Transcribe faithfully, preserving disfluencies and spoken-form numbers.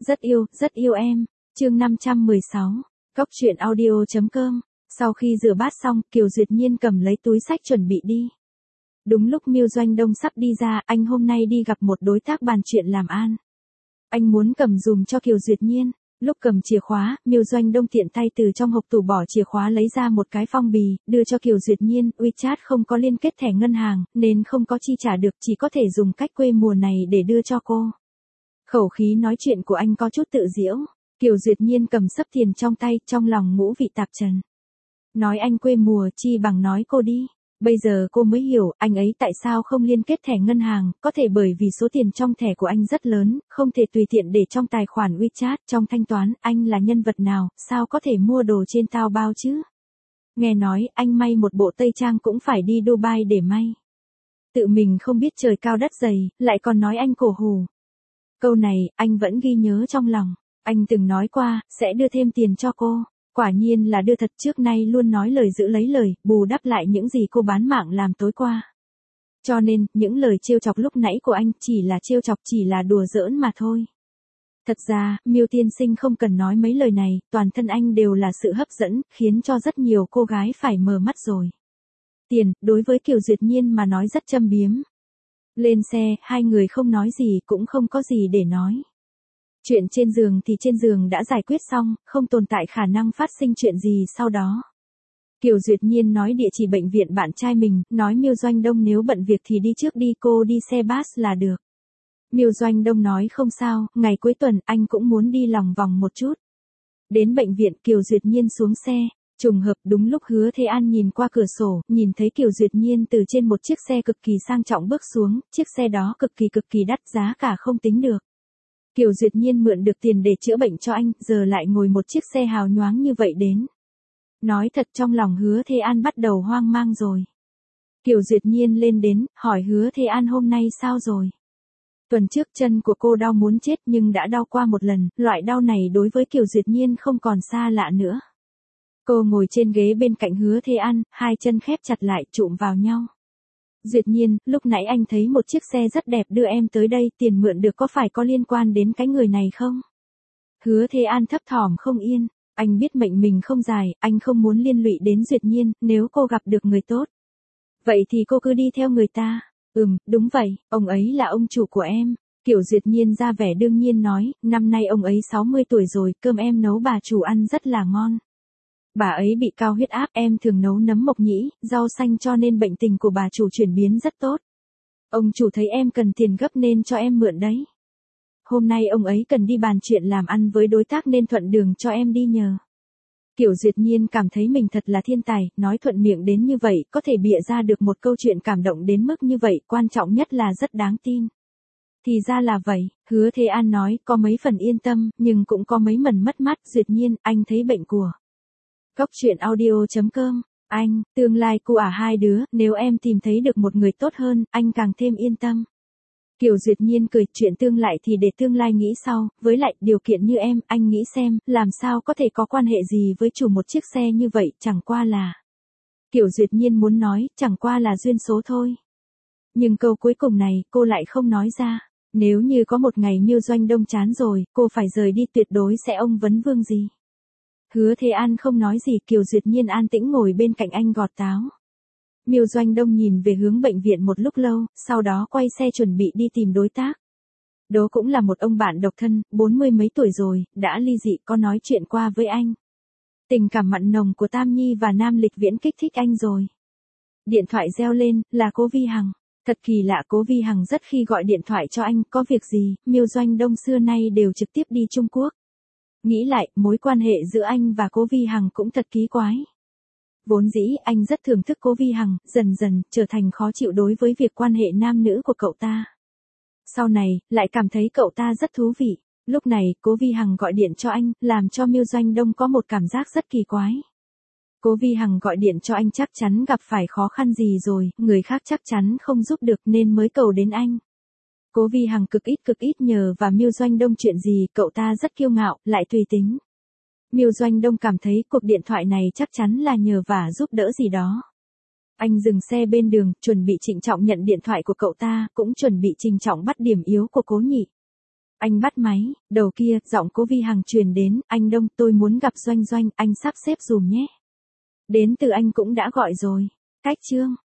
Rất yêu, rất yêu em. Chương năm trăm mười sáu. Cóc truyện audio chấm com. Sau khi rửa bát xong, Kiều Duyệt Nhiên cầm lấy túi xách chuẩn bị đi. Đúng lúc Miêu Doanh Đông sắp đi ra, anh hôm nay đi gặp một đối tác bàn chuyện làm ăn. Anh muốn cầm dùm cho Kiều Duyệt Nhiên. Lúc cầm chìa khóa, Miêu Doanh Đông tiện tay từ trong hộp tủ bỏ chìa khóa lấy ra một cái phong bì, đưa cho Kiều Duyệt Nhiên. WeChat không có liên kết thẻ ngân hàng, nên không có chi trả được, chỉ có thể dùng cách quê mùa này để đưa cho cô. Khẩu khí nói chuyện của anh có chút tự giễu. Kiều Duyệt Nhiên cầm xấp tiền trong tay, trong lòng ngũ vị tạp trần. Nói anh quê mùa chi bằng nói cô đi. Bây giờ cô mới hiểu, anh ấy tại sao không liên kết thẻ ngân hàng, có thể bởi vì số tiền trong thẻ của anh rất lớn, không thể tùy tiện để trong tài khoản WeChat, trong thanh toán, anh là nhân vật nào, sao có thể mua đồ trên Taobao chứ? Nghe nói, anh may một bộ tây trang cũng phải đi Dubai để may. Tự mình không biết trời cao đất dày, lại còn nói anh cổ hủ. Câu này, anh vẫn ghi nhớ trong lòng. Anh từng nói qua, sẽ đưa thêm tiền cho cô. Quả nhiên là đưa thật, trước nay luôn nói lời giữ lấy lời, bù đắp lại những gì cô bán mạng làm tối qua. Cho nên, những lời trêu chọc lúc nãy của anh chỉ là trêu chọc, chỉ là đùa giỡn mà thôi. Thật ra, Miêu tiên sinh không cần nói mấy lời này, toàn thân anh đều là sự hấp dẫn, khiến cho rất nhiều cô gái phải mờ mắt rồi. Tiền, đối với Kiều Duyệt Nhiên mà nói rất châm biếm. Lên xe, hai người không nói gì, cũng không có gì để nói. Chuyện trên giường thì trên giường đã giải quyết xong, không tồn tại khả năng phát sinh chuyện gì sau đó. Kiều Duyệt Nhiên nói địa chỉ bệnh viện bạn trai mình, nói Miêu Doanh Đông nếu bận việc thì đi trước đi, cô đi xe bus là được. Miêu Doanh Đông nói không sao, ngày cuối tuần anh cũng muốn đi lòng vòng một chút. Đến bệnh viện, Kiều Duyệt Nhiên xuống xe, trùng hợp đúng lúc Hứa Thế An nhìn qua cửa sổ, nhìn thấy Kiều Duyệt Nhiên từ trên một chiếc xe cực kỳ sang trọng bước xuống, chiếc xe đó cực kỳ cực kỳ đắt, giá cả không tính được. Kiều Duyệt Nhiên mượn được tiền để chữa bệnh cho anh, giờ lại ngồi một chiếc xe hào nhoáng như vậy đến. Nói thật trong lòng Hứa Thế An bắt đầu hoang mang rồi. Kiều Duyệt Nhiên lên đến, hỏi Hứa Thế An hôm nay sao rồi. Tuần trước chân của cô đau muốn chết nhưng đã đau qua một lần, loại đau này đối với Kiều Duyệt Nhiên không còn xa lạ nữa. Cô ngồi trên ghế bên cạnh Hứa Thế An, hai chân khép chặt lại chụm vào nhau. Duyệt Nhiên, lúc nãy anh thấy một chiếc xe rất đẹp đưa em tới đây, tiền mượn được có phải có liên quan đến cái người này không? Hứa Thế An thấp thỏm không yên, anh biết mệnh mình không dài, anh không muốn liên lụy đến Duyệt Nhiên, nếu cô gặp được người tốt. Vậy thì cô cứ đi theo người ta. Ừm, đúng vậy, ông ấy là ông chủ của em. Kiều Duyệt Nhiên ra vẻ đương nhiên nói, năm nay ông ấy sáu mươi tuổi rồi, cơm em nấu bà chủ ăn rất là ngon. Bà ấy bị cao huyết áp, em thường nấu nấm mộc nhĩ, rau xanh cho nên bệnh tình của bà chủ chuyển biến rất tốt. Ông chủ thấy em cần tiền gấp nên cho em mượn đấy. Hôm nay ông ấy cần đi bàn chuyện làm ăn với đối tác nên thuận đường cho em đi nhờ. Kiều Duyệt Nhiên cảm thấy mình thật là thiên tài, nói thuận miệng đến như vậy, có thể bịa ra được một câu chuyện cảm động đến mức như vậy, quan trọng nhất là rất đáng tin. Thì ra là vậy, Hứa Thế An nói, có mấy phần yên tâm, nhưng cũng có mấy phần mất mát. Duyệt Nhiên, anh thấy bệnh của Cóc truyện audio chấm com, anh, tương lai của à hai đứa, nếu em tìm thấy được một người tốt hơn, anh càng thêm yên tâm. Kiều Duyệt Nhiên cười, chuyện tương lai thì để tương lai nghĩ sau, với lại, điều kiện như em, anh nghĩ xem, làm sao có thể có quan hệ gì với chủ một chiếc xe như vậy, chẳng qua là. Kiều Duyệt Nhiên muốn nói, chẳng qua là duyên số thôi. Nhưng câu cuối cùng này, cô lại không nói ra. Nếu như có một ngày Miêu Doanh Đông chán rồi, cô phải rời đi tuyệt đối sẽ ông vấn vương gì. Hứa Thế An không nói gì, Kiều Duyệt Nhiên an tĩnh ngồi bên cạnh anh gọt táo. Miêu Doanh Đông nhìn về hướng bệnh viện một lúc lâu, sau đó quay xe chuẩn bị đi tìm đối tác. Đó cũng là một ông bạn độc thân, bốn mươi mấy tuổi rồi, đã ly dị, có nói chuyện qua với anh. Tình cảm mặn nồng của Tam Nhi và Nam Lịch Viễn kích thích anh rồi. Điện thoại reo lên, là Cố Vi Hằng. Thật kỳ lạ, Cố Vi Hằng rất khi gọi điện thoại cho anh, có việc gì, Miêu Doanh Đông xưa nay đều trực tiếp đi Trung Quốc. Nghĩ lại, mối quan hệ giữa anh và Cố Vi Hằng cũng thật kỳ quái. Vốn dĩ, anh rất thưởng thức Cố Vi Hằng, dần dần, trở thành khó chịu đối với việc quan hệ nam nữ của cậu ta. Sau này, lại cảm thấy cậu ta rất thú vị. Lúc này, Cố Vi Hằng gọi điện cho anh, làm cho Miêu Doanh Đông có một cảm giác rất kỳ quái. Cố Vi Hằng gọi điện cho anh chắc chắn gặp phải khó khăn gì rồi, người khác chắc chắn không giúp được nên mới cầu đến anh. Cố Vi Hằng cực ít cực ít nhờ và Miêu Doanh Đông chuyện gì, cậu ta rất kiêu ngạo, lại tùy tính. Miêu Doanh Đông cảm thấy cuộc điện thoại này chắc chắn là nhờ vả giúp đỡ gì đó. Anh dừng xe bên đường, chuẩn bị trịnh trọng nhận điện thoại của cậu ta, cũng chuẩn bị trịnh trọng bắt điểm yếu của Cố Nhị. Anh bắt máy, đầu kia, giọng Cố Vi Hằng truyền đến, anh Đông, tôi muốn gặp Doanh Doanh, anh sắp xếp dùm nhé. Đến từ anh cũng đã gọi rồi. Cách chương.